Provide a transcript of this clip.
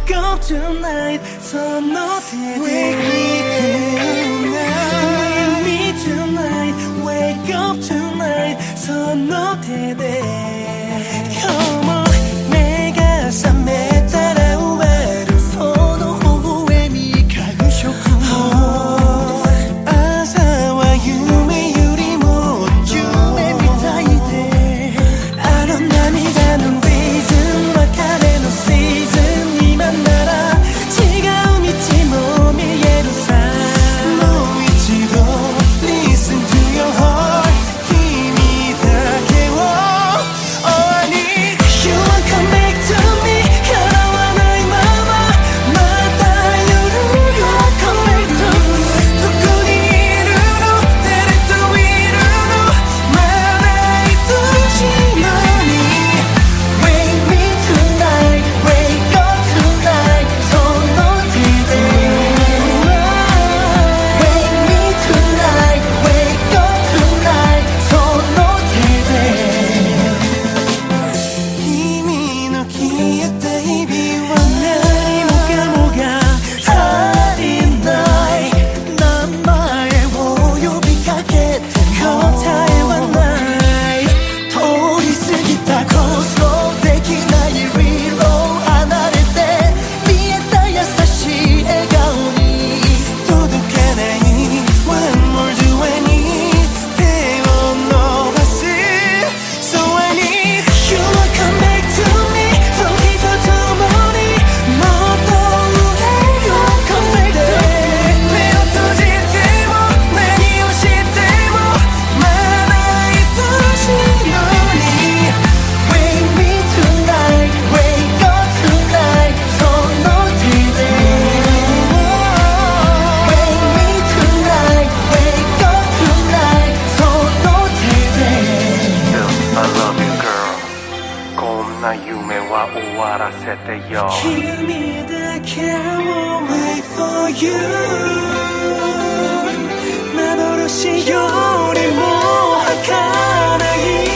Wake up tonight その手で Wake me tonight Wake up tonight その手で Come on 目が覚めたら終わるその微笑み感触も朝は夢よりも夢みたいであの涙のリズム別れのシーズン今なら違う道も見えるさもう一度 Listen to your heart 君だけを All I need You wanna come back to me 叶わないまままた夜 You wanna come back to me どこにいるの誰といるのまだ愛しいのに Wake me tonight Wake up tonight その手で Wake me tonight Wake up tonight その手で君の消えた日々は何もかもが足りない名前を呼びかけて答えはない通り過ぎたコースをできないリロー離れて見えた優しい笑顔に届かない One more do I need 手を伸ばす So I need You wanna come back to me 時とともにもっと上 You wanna come back to me 目を閉じても何をしてもまだ愛しいのに Wake me tonight Wake up tonight その手で Wake me tonight Wake up tonight その手で I love you girl こんな夢は終わらせてよ君だけを Wait for you 幻よりも儚い